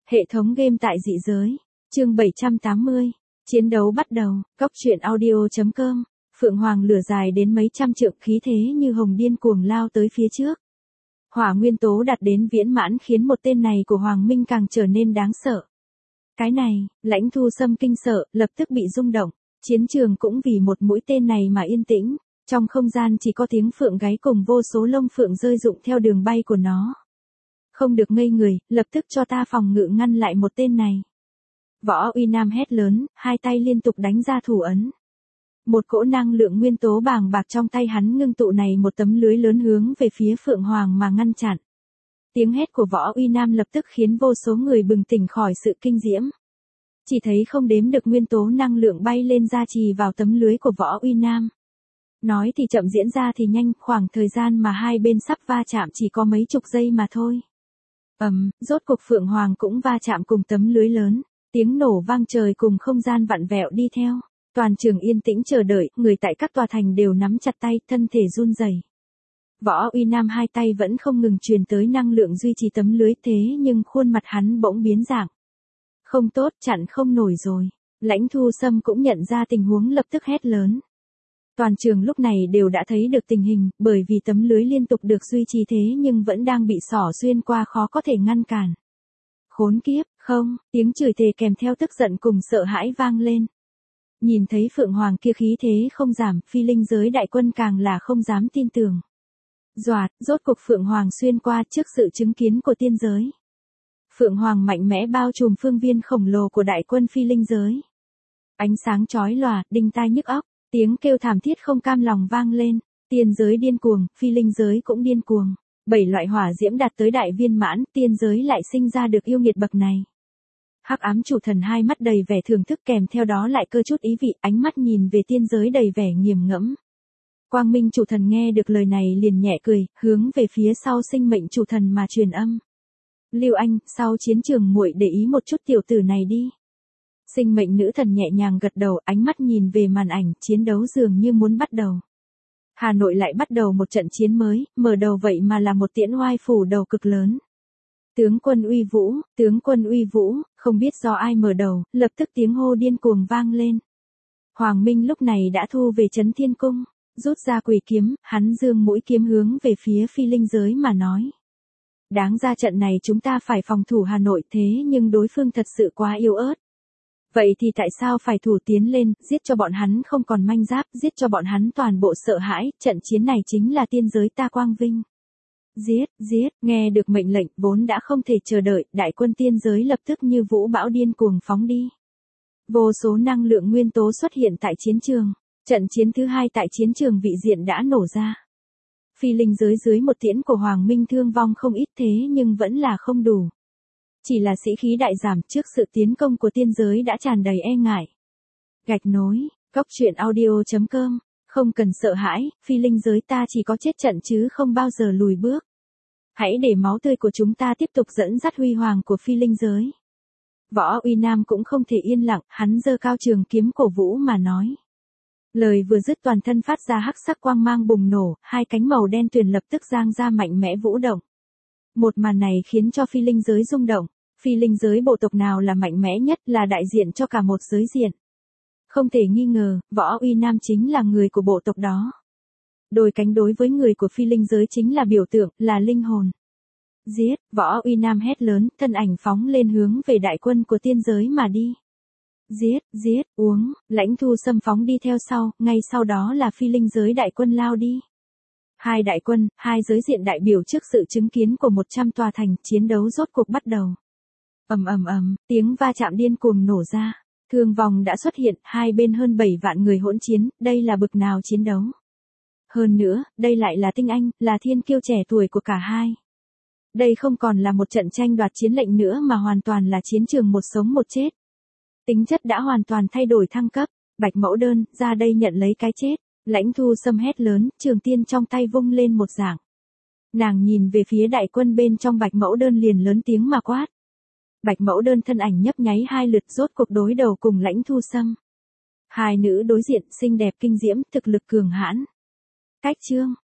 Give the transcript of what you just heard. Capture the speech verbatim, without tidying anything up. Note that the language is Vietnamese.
Hệ thống game tại dị giới. Chương bảy trăm tám mươi. Chiến đấu bắt đầu. Cốc truyện audio chấm com. Phượng Hoàng lửa dài đến mấy trăm trượng, khí thế như hồng điên cuồng lao tới phía trước. Hỏa nguyên tố đạt đến viễn mãn khiến một tên này của Hoàng Minh càng trở nên đáng sợ. Cái này, Lãnh Thu Sâm kinh sợ, lập tức bị rung động. Chiến trường cũng vì một mũi tên này mà yên tĩnh. Trong không gian chỉ có tiếng phượng gáy cùng vô số lông phượng rơi rụng theo đường bay của nó. Không được ngây người, lập tức cho ta phòng ngự ngăn lại một tên này. Võ Uy Nam hét lớn, hai tay liên tục đánh ra thủ ấn. Một cỗ năng lượng nguyên tố bàng bạc trong tay hắn ngưng tụ này một tấm lưới lớn hướng về phía Phượng Hoàng mà ngăn chặn. Tiếng hét của Võ Uy Nam lập tức khiến vô số người bừng tỉnh khỏi sự kinh diễm. Chỉ thấy không đếm được nguyên tố năng lượng bay lên ra trì vào tấm lưới của Võ Uy Nam. Nói thì chậm diễn ra thì nhanh, khoảng thời gian mà hai bên sắp va chạm chỉ có mấy chục giây mà thôi. Ầm, um, rốt cuộc Phượng Hoàng cũng va chạm cùng tấm lưới lớn, tiếng nổ vang trời cùng không gian vặn vẹo đi theo. Toàn trường yên tĩnh chờ đợi, người tại các tòa thành đều nắm chặt tay, thân thể run rẩy. Võ Uy Nam hai tay vẫn không ngừng truyền tới năng lượng duy trì tấm lưới, thế nhưng khuôn mặt hắn bỗng biến dạng. Không tốt, chặn không nổi rồi. Lãnh Thu Sâm cũng nhận ra tình huống, lập tức hét lớn. Toàn trường lúc này đều đã thấy được tình hình, bởi vì tấm lưới liên tục được duy trì thế nhưng vẫn đang bị xỏ xuyên qua, khó có thể ngăn cản. Khốn kiếp, không, tiếng chửi thề kèm theo tức giận cùng sợ hãi vang lên. Nhìn thấy Phượng Hoàng kia khí thế không giảm, phi linh giới đại quân càng là không dám tin tưởng. Doạt, rốt cuộc Phượng Hoàng xuyên qua trước sự chứng kiến của tiên giới. Phượng Hoàng mạnh mẽ bao trùm phương viên khổng lồ của đại quân phi linh giới. Ánh sáng chói lòa, đinh tai nhức óc. Tiếng kêu thảm thiết không cam lòng vang lên, tiên giới điên cuồng, phi linh giới cũng điên cuồng. Bảy loại hỏa diễm đạt tới đại viên mãn, tiên giới lại sinh ra được yêu nghiệt bậc này. Hắc ám chủ thần hai mắt đầy vẻ thưởng thức kèm theo đó lại cơ chút ý vị, ánh mắt nhìn về tiên giới đầy vẻ nghiền ngẫm. Quang Minh chủ thần nghe được lời này liền nhẹ cười, hướng về phía sau sinh mệnh chủ thần mà truyền âm. Lưu Anh, sau chiến trường muội để ý một chút tiểu tử này đi. Sinh mệnh nữ thần nhẹ nhàng gật đầu, ánh mắt nhìn về màn ảnh, chiến đấu dường như muốn bắt đầu. Hà Nội lại bắt đầu một trận chiến mới, mở đầu vậy mà là một tiễn oai phủ đầu cực lớn. Tướng quân uy vũ, tướng quân uy vũ, không biết do ai mở đầu, lập tức tiếng hô điên cuồng vang lên. Hoàng Minh lúc này đã thu về Trấn Thiên Cung, rút ra quỷ kiếm, hắn giương mũi kiếm hướng về phía phi linh giới mà nói. Đáng ra trận này chúng ta phải phòng thủ Hà Nội, thế nhưng đối phương thật sự quá yếu ớt. Vậy thì tại sao phải thủ tiến lên, giết cho bọn hắn không còn manh giáp, giết cho bọn hắn toàn bộ sợ hãi, trận chiến này chính là tiên giới ta quang vinh. Giết, giết, nghe được mệnh lệnh, vốn đã không thể chờ đợi, đại quân tiên giới lập tức như vũ bão điên cuồng phóng đi. Vô số năng lượng nguyên tố xuất hiện tại chiến trường, trận chiến thứ hai tại chiến trường vị diện đã nổ ra. Phi linh giới dưới một tiễn của Hoàng Minh thương vong không ít thế nhưng vẫn là không đủ. Chỉ là sĩ khí đại giảm trước sự tiến công của tiên giới đã tràn đầy e ngại. Gạch nối, cốc truyện audio chấm com, không cần sợ hãi, phi linh giới ta chỉ có chết trận chứ không bao giờ lùi bước. Hãy để máu tươi của chúng ta tiếp tục dẫn dắt huy hoàng của phi linh giới. Võ Uy Nam cũng không thể yên lặng, hắn giơ cao trường kiếm cổ vũ mà nói. Lời vừa dứt toàn thân phát ra hắc sắc quang mang bùng nổ, hai cánh màu đen tuyền lập tức giang ra mạnh mẽ vũ động. Một màn này khiến cho phi linh giới rung động. Phi linh giới bộ tộc nào là mạnh mẽ nhất, là đại diện cho cả một giới diện. Không thể nghi ngờ, Võ Uy Nam chính là người của bộ tộc đó. Đôi cánh đối với người của phi linh giới chính là biểu tượng, là linh hồn. Giết, Võ Uy Nam hét lớn, thân ảnh phóng lên hướng về đại quân của tiên giới mà đi. Giết, giết, uống, Lãnh Thu Sâm phóng đi theo sau, ngay sau đó là phi linh giới đại quân lao đi. Hai đại quân, hai giới diện đại biểu trước sự chứng kiến của một trăm tòa thành, chiến đấu rốt cuộc bắt đầu. Ầm ầm ầm, tiếng va chạm điên cuồng nổ ra, thương vong đã xuất hiện, hai bên hơn bảy vạn người hỗn chiến, đây là bực nào chiến đấu. Hơn nữa, đây lại là tinh anh, là thiên kiêu trẻ tuổi của cả hai. Đây không còn là một trận tranh đoạt chiến lệnh nữa mà hoàn toàn là chiến trường một sống một chết. Tính chất đã hoàn toàn thay đổi thăng cấp, Bạch Mẫu Đơn, ra đây nhận lấy cái chết. Lãnh Thu Sâm hét lớn, trường tiên trong tay vung lên một dạng. Nàng nhìn về phía đại quân bên trong Bạch Mẫu Đơn liền lớn tiếng mà quát. Bạch Mẫu Đơn thân ảnh nhấp nháy hai lượt rốt cuộc đối đầu cùng Lãnh Thu Sâm. Hai nữ đối diện xinh đẹp kinh diễm, thực lực cường hãn. Cách chương,